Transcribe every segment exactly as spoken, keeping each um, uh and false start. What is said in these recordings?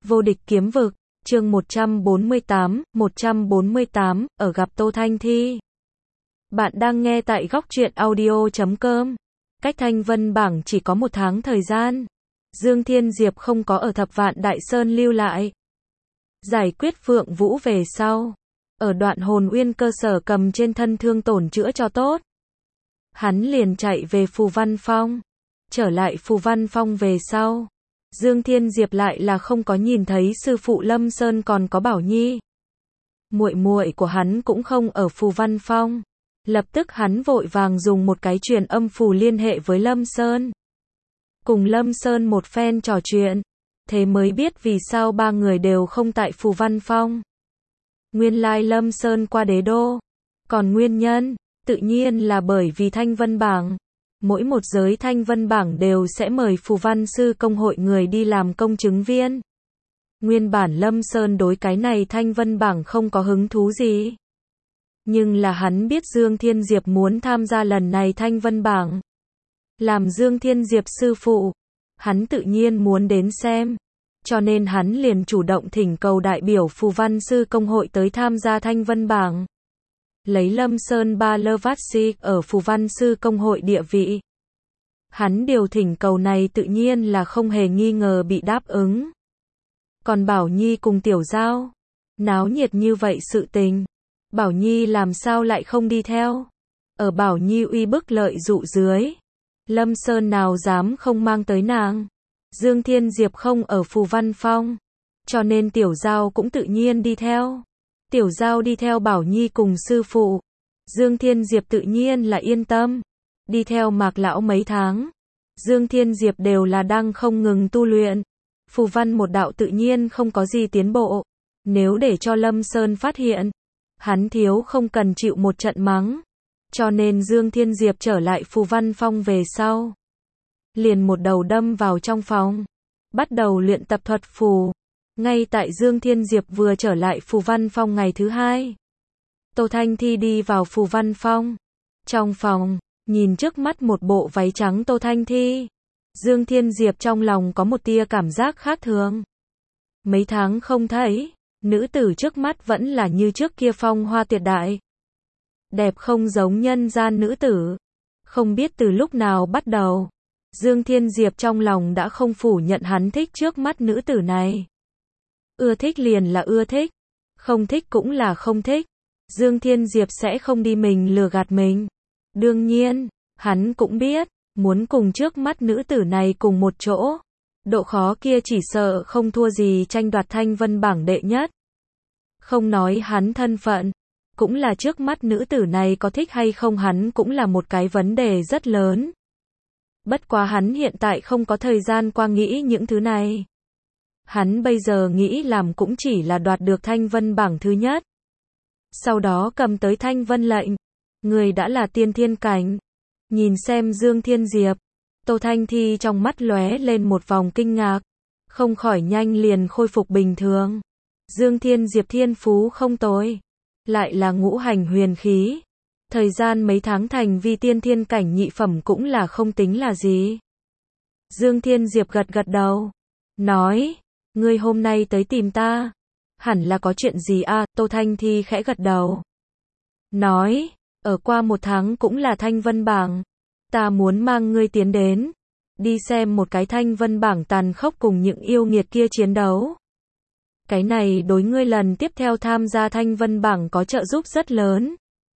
Vô địch kiếm vực, chương một trăm bốn mươi tám, một trăm bốn mươi tám, ở gặp Tô Thanh Thi. Bạn đang nghe tại góc truyện audio chấm com. Cách Thanh Vân bảng chỉ có một tháng thời gian. Dương Thiên Diệp không có ở Thập Vạn Đại Sơn lưu lại. Giải quyết Phượng Vũ về sau. Ở đoạn hồn uyên cơ sở cầm trên thân thương tổn chữa cho tốt. Hắn liền chạy về Phù Văn Phong. Trở lại Phù Văn Phong về sau. Dương Thiên Diệp lại là không có nhìn thấy sư phụ Lâm Sơn còn có Bảo Nhi. Muội muội của hắn cũng không ở Phù Văn Phong. Lập tức hắn vội vàng dùng một cái truyền âm phù liên hệ với Lâm Sơn. Cùng Lâm Sơn một phen trò chuyện. Thế mới biết vì sao ba người đều không tại Phù Văn Phong. Nguyên lai Lâm Sơn qua đế đô. Còn nguyên nhân, tự nhiên là bởi vì Thanh Vân bảng. Mỗi một giới Thanh Vân bảng đều sẽ mời Phù Văn sư công hội người đi làm công chứng viên. Nguyên bản Lâm Sơn đối cái này Thanh Vân bảng không có hứng thú gì. Nhưng là hắn biết Dương Thiên Diệp muốn tham gia lần này Thanh Vân bảng. Làm Dương Thiên Diệp sư phụ, hắn tự nhiên muốn đến xem. Cho nên hắn liền chủ động thỉnh cầu đại biểu Phù Văn sư công hội tới tham gia Thanh Vân bảng. Lấy Lâm Sơn Ba Lơ Vát Si ở Phù Văn sư công hội địa vị. Hắn điều thỉnh cầu này tự nhiên là không hề nghi ngờ bị đáp ứng. Còn Bảo Nhi cùng Tiểu Giao, náo nhiệt như vậy sự tình, Bảo Nhi làm sao lại không đi theo? Ở Bảo Nhi uy bức lợi dụ dưới, Lâm Sơn nào dám không mang tới nàng. Dương Thiên Diệp không ở Phù Văn Phong, cho nên Tiểu Giao cũng tự nhiên đi theo. Tiểu Giao đi theo Bảo Nhi cùng sư phụ. Dương Thiên Diệp tự nhiên là yên tâm. Đi theo Mạc Lão mấy tháng. Dương Thiên Diệp đều là đang không ngừng tu luyện. Phù văn một đạo tự nhiên không có gì tiến bộ. Nếu để cho Lâm Sơn phát hiện, hắn thiếu không cần chịu một trận mắng. Cho nên Dương Thiên Diệp trở lại Phù Văn Phong về sau. Liền một đầu đâm vào trong phòng. Bắt đầu luyện tập thuật phù. Ngay tại Dương Thiên Diệp vừa trở lại Phù Văn Phong ngày thứ hai. Tô Thanh Thi đi vào Phù Văn Phong. Trong phòng, nhìn trước mắt một bộ váy trắng Tô Thanh Thi. Dương Thiên Diệp trong lòng có một tia cảm giác khác thường. Mấy tháng không thấy, nữ tử trước mắt vẫn là như trước kia phong hoa tuyệt đại. Đẹp không giống nhân gian nữ tử. Không biết từ lúc nào bắt đầu, Dương Thiên Diệp trong lòng đã không phủ nhận hắn thích trước mắt nữ tử này. Ưa thích liền là ưa thích, không thích cũng là không thích. Dương Thiên Diệp sẽ không đi mình lừa gạt mình. Đương nhiên, hắn cũng biết, muốn cùng trước mắt nữ tử này cùng một chỗ. Độ khó kia chỉ sợ không thua gì tranh đoạt Thanh Vân bảng đệ nhất. Không nói hắn thân phận, cũng là trước mắt nữ tử này có thích hay không hắn cũng là một cái vấn đề rất lớn. Bất quá hắn hiện tại không có thời gian qua nghĩ những thứ này. Hắn bây giờ nghĩ làm cũng chỉ là đoạt được Thanh Vân bảng thứ nhất. Sau đó cầm tới Thanh Vân lệnh. Người đã là tiên thiên cảnh. Nhìn xem Dương Thiên Diệp. Tô Thanh Thi trong mắt lóe lên một vòng kinh ngạc. Không khỏi nhanh liền khôi phục bình thường. Dương Thiên Diệp thiên phú không tồi. Lại là ngũ hành huyền khí. Thời gian mấy tháng thành vi tiên thiên cảnh nhị phẩm cũng là không tính là gì. Dương Thiên Diệp gật gật đầu. Nói. Ngươi hôm nay tới tìm ta. Hẳn là có chuyện gì à, Tô Thanh Thi khẽ gật đầu. Nói, ở qua một tháng cũng là Thanh Vân bảng. Ta muốn mang ngươi tiến đến. Đi xem một cái Thanh Vân bảng tàn khốc cùng những yêu nghiệt kia chiến đấu. Cái này đối ngươi lần tiếp theo tham gia Thanh Vân bảng có trợ giúp rất lớn.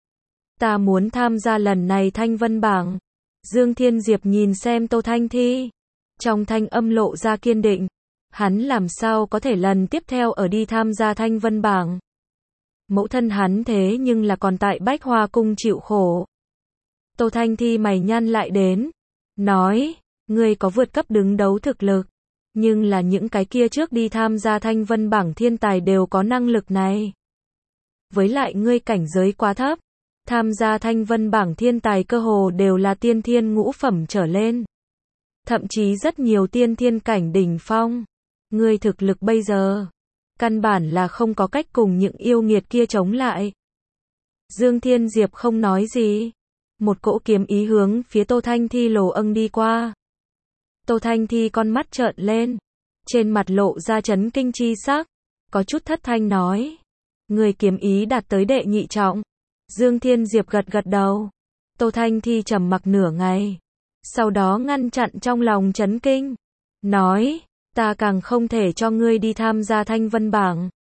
Ta muốn tham gia lần này Thanh Vân bảng. Dương Thiên Diệp nhìn xem Tô Thanh Thi. Trong thanh âm lộ ra kiên định. Hắn làm sao có thể lần tiếp theo ở đi tham gia Thanh Vân bảng. Mẫu thân hắn thế nhưng là còn tại Bách Hoa Cung chịu khổ. Tô Thanh Thi mày nhăn lại đến. Nói, ngươi có vượt cấp đứng đấu thực lực. Nhưng là những cái kia trước đi tham gia Thanh Vân bảng thiên tài đều có năng lực này. Với lại ngươi cảnh giới quá thấp. Tham gia Thanh Vân bảng thiên tài cơ hồ đều là tiên thiên ngũ phẩm trở lên. Thậm chí rất nhiều tiên thiên cảnh đỉnh phong. Ngươi thực lực bây giờ, căn bản là không có cách cùng những yêu nghiệt kia chống lại. Dương Thiên Diệp không nói gì. Một cỗ kiếm ý hướng phía Tô Thanh Thi lồ âng đi qua. Tô Thanh Thi con mắt trợn lên. trên mặt lộ ra chấn kinh chi sắc, có chút thất thanh nói. Người kiếm ý đạt tới đệ nhị trọng. Dương Thiên Diệp gật gật đầu. Tô Thanh Thi trầm mặc nửa ngày. Sau đó ngăn chặn trong lòng chấn kinh. Nói, ta càng không thể cho ngươi đi tham gia Thanh Vân Bảng.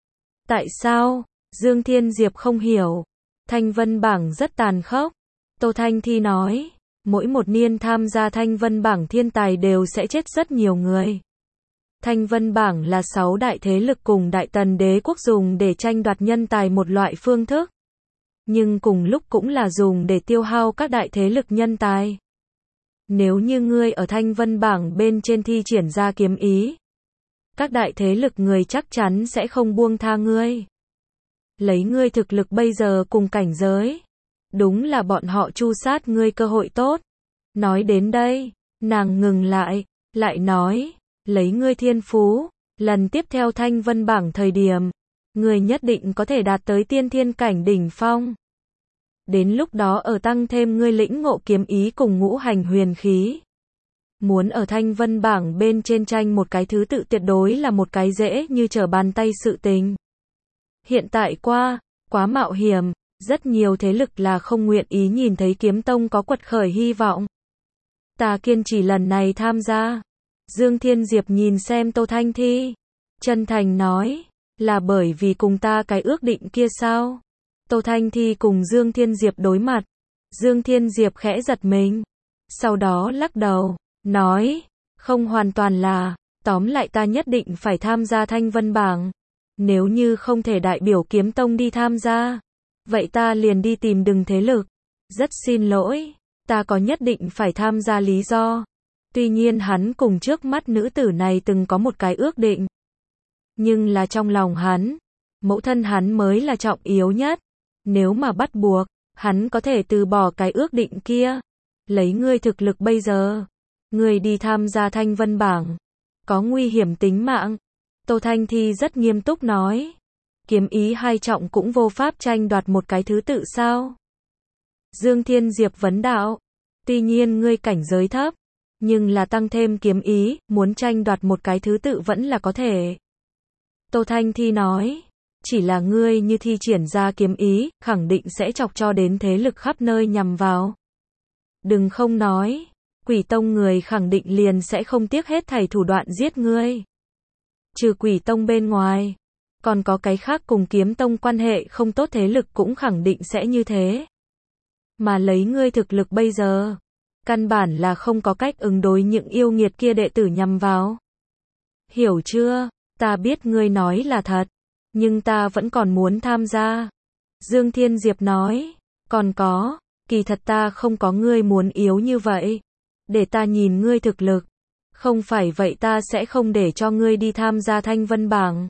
Tại sao? Dương Thiên Diệp không hiểu. Thanh Vân Bảng rất tàn khốc. Tô Thanh Thi nói, mỗi một niên tham gia Thanh Vân Bảng thiên tài đều sẽ chết rất nhiều người. Thanh Vân Bảng là sáu đại thế lực cùng Đại Tần đế quốc dùng để tranh đoạt nhân tài một loại phương thức. Nhưng cùng lúc cũng là dùng để tiêu hao các đại thế lực nhân tài. Nếu như ngươi ở Thanh Vân Bảng bên trên thi triển ra kiếm ý, các đại thế lực người chắc chắn sẽ không buông tha ngươi. Lấy ngươi thực lực bây giờ cùng cảnh giới, đúng là bọn họ tru sát ngươi cơ hội tốt. Nói đến đây, nàng ngừng lại, lại nói, lấy ngươi thiên phú, lần tiếp theo Thanh Vân Bảng thời điểm, ngươi nhất định có thể đạt tới tiên thiên cảnh đỉnh phong. Đến lúc đó ở tăng thêm ngươi lĩnh ngộ kiếm ý cùng ngũ hành huyền khí. Muốn ở Thanh Vân Bảng bên trên tranh một cái thứ tự tuyệt đối là một cái dễ như trở bàn tay sự tình. Hiện tại qua, quá mạo hiểm, rất nhiều thế lực là không nguyện ý nhìn thấy kiếm tông có quật khởi hy vọng. Ta kiên trì lần này tham gia. Dương Thiên Diệp nhìn xem Tô Thanh Thi, chân thành nói, là bởi vì cùng ta cái ước định kia sao? Tô Thanh Thi cùng Dương Thiên Diệp đối mặt. Dương Thiên Diệp khẽ giật mình, sau đó lắc đầu, nói, không hoàn toàn là, tóm lại ta nhất định phải tham gia Thanh Vân Bảng. Nếu như không thể đại biểu kiếm tông đi tham gia, vậy ta liền đi tìm đừng thế lực. Rất xin lỗi, ta có nhất định phải tham gia lý do. Tuy nhiên hắn cùng trước mắt nữ tử này từng có một cái ước định. Nhưng là trong lòng hắn, mẫu thân hắn mới là trọng yếu nhất. Nếu mà bắt buộc, hắn có thể từ bỏ cái ước định kia. Lấy ngươi thực lực bây giờ, ngươi đi tham gia Thanh Vân Bảng, có nguy hiểm tính mạng. Tô Thanh Thi rất nghiêm túc nói, kiếm ý hai trọng cũng vô pháp tranh đoạt một cái thứ tự sao? Dương Thiên Diệp vấn đạo, tuy nhiên ngươi cảnh giới thấp, nhưng là tăng thêm kiếm ý, muốn tranh đoạt một cái thứ tự vẫn là có thể. Tô Thanh Thi nói, chỉ là ngươi như thi triển ra kiếm ý, khẳng định sẽ chọc cho đến thế lực khắp nơi nhằm vào. Đừng không nói, Quỷ Tông người khẳng định liền sẽ không tiếc hết thảy thủ đoạn giết ngươi. Trừ Quỷ Tông bên ngoài, còn có cái khác cùng Kiếm Tông quan hệ không tốt thế lực cũng khẳng định sẽ như thế. Mà lấy ngươi thực lực bây giờ, căn bản là không có cách ứng đối những yêu nghiệt kia đệ tử nhằm vào. Hiểu chưa? Ta biết ngươi nói là thật, nhưng ta vẫn còn muốn tham gia. Dương Thiên Diệp nói, còn có, kỳ thật ta không có ngươi muốn yếu như vậy. Để ta nhìn ngươi thực lực. Không phải vậy ta sẽ không để cho ngươi đi tham gia Thanh Vân Bảng.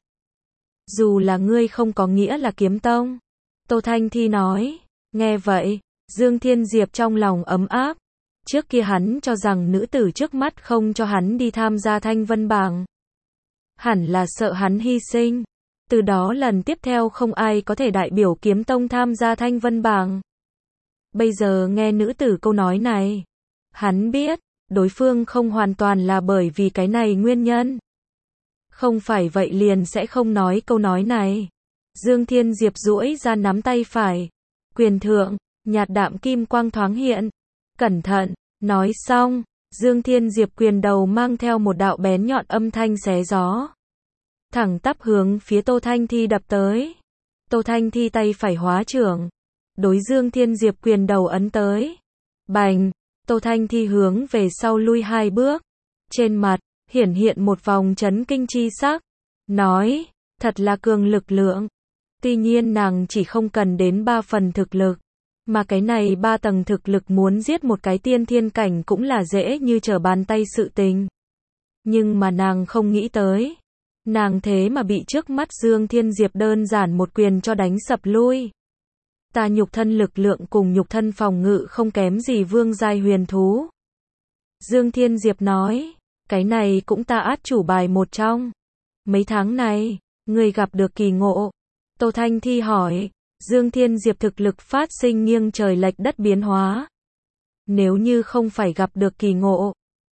Dù là ngươi không có nghĩa là kiếm tông. Tô Thanh Thi nói, nghe vậy, Dương Thiên Diệp trong lòng ấm áp. Trước kia hắn cho rằng nữ tử trước mắt không cho hắn đi tham gia Thanh Vân Bảng. Hẳn là sợ hắn hy sinh. Từ đó lần tiếp theo không ai có thể đại biểu kiếm tông tham gia Thanh Vân Bảng. Bây giờ nghe nữ tử câu nói này, hắn biết, đối phương không hoàn toàn là bởi vì cái này nguyên nhân. Không phải vậy liền sẽ không nói câu nói này. Dương Thiên Diệp duỗi ra nắm tay phải. Quyền thượng, nhạt đạm kim quang thoáng hiện. Cẩn thận, nói xong, Dương Thiên Diệp quyền đầu mang theo một đạo bén nhọn âm thanh xé gió. Thẳng tắp hướng phía Tô Thanh Thi đập tới. Tô Thanh Thi tay phải hóa trưởng. Đối Dương Thiên Diệp quyền đầu ấn tới. Bành, Tô Thanh Thi hướng về sau lui hai bước. Trên mặt, hiển hiện một vòng chấn kinh chi sắc. Nói, thật là cường lực lượng. Tuy nhiên nàng chỉ không cần đến ba phần thực lực. Mà cái này ba tầng thực lực muốn giết một cái tiên thiên cảnh cũng là dễ như trở bàn tay sự tình. Nhưng mà nàng không nghĩ tới. Nàng thế mà bị trước mắt Dương Thiên Diệp đơn giản một quyền cho đánh sập lui. Ta nhục thân lực lượng cùng nhục thân phòng ngự không kém gì vương giai huyền thú. Dương Thiên Diệp nói, cái này cũng ta át chủ bài một trong. Mấy tháng này, người gặp được kỳ ngộ. Tô Thanh Thi hỏi, Dương Thiên Diệp thực lực phát sinh nghiêng trời lệch đất biến hóa. Nếu như không phải gặp được kỳ ngộ,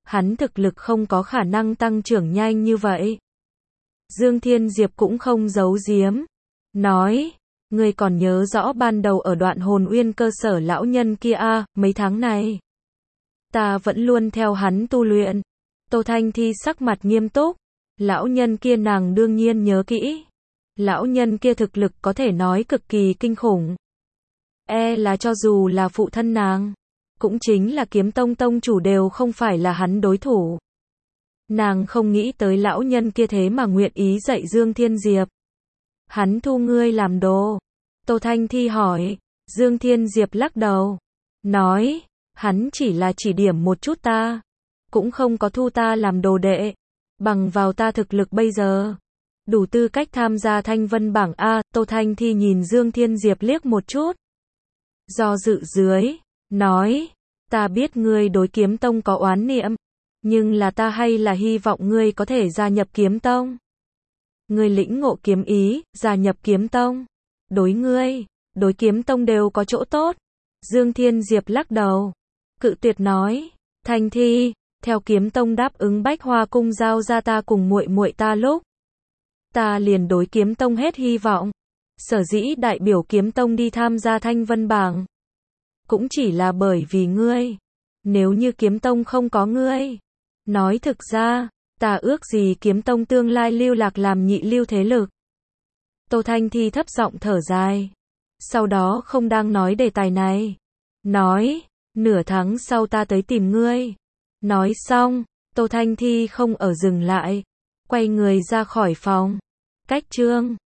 hắn thực lực không có khả năng tăng trưởng nhanh như vậy. Dương Thiên Diệp cũng không giấu giếm, nói, ngươi còn nhớ rõ ban đầu ở đoạn hồn uyên cơ sở lão nhân kia a, mấy tháng này. Ta vẫn luôn theo hắn tu luyện. Tô Thanh Thi sắc mặt nghiêm túc, lão nhân kia nàng đương nhiên nhớ kỹ. Lão nhân kia thực lực có thể nói cực kỳ kinh khủng. E là cho dù là phụ thân nàng, cũng chính là Kiếm Tông tông chủ đều không phải là hắn đối thủ. Nàng không nghĩ tới lão nhân kia thế mà nguyện ý dạy Dương Thiên Diệp. Hắn thu ngươi làm đồ. Tô Thanh Thi hỏi. Dương Thiên Diệp lắc đầu, nói, hắn chỉ là chỉ điểm một chút ta, cũng không có thu ta làm đồ đệ. Bằng vào ta thực lực bây giờ, đủ tư cách tham gia Thanh Vân bảng A. Tô Thanh Thi nhìn Dương Thiên Diệp liếc một chút, do dự dưới, nói, ta biết ngươi đối Kiếm Tông có oán niệm, nhưng là ta hay là hy vọng ngươi có thể gia nhập Kiếm Tông. Ngươi lĩnh ngộ kiếm ý, gia nhập Kiếm Tông, đối ngươi, đối Kiếm Tông đều có chỗ tốt. Dương Thiên Diệp lắc đầu, cự tuyệt nói, Thanh Thi, theo Kiếm Tông đáp ứng Bách Hoa Cung giao ra ta cùng muội muội ta lúc, ta liền đối Kiếm Tông hết hy vọng. Sở dĩ đại biểu Kiếm Tông đi tham gia Thanh Vân bảng, cũng chỉ là bởi vì ngươi. Nếu như Kiếm Tông không có ngươi, nói thực ra, ta ước gì Kiếm Tông tương lai lưu lạc làm nhị lưu thế lực. Tô Thanh Thi thấp giọng thở dài, sau đó không đang nói đề tài này, nói, nửa tháng sau ta tới tìm ngươi. Nói xong, Tô Thanh Thi không ở dừng lại, quay người ra khỏi phòng. Cách chương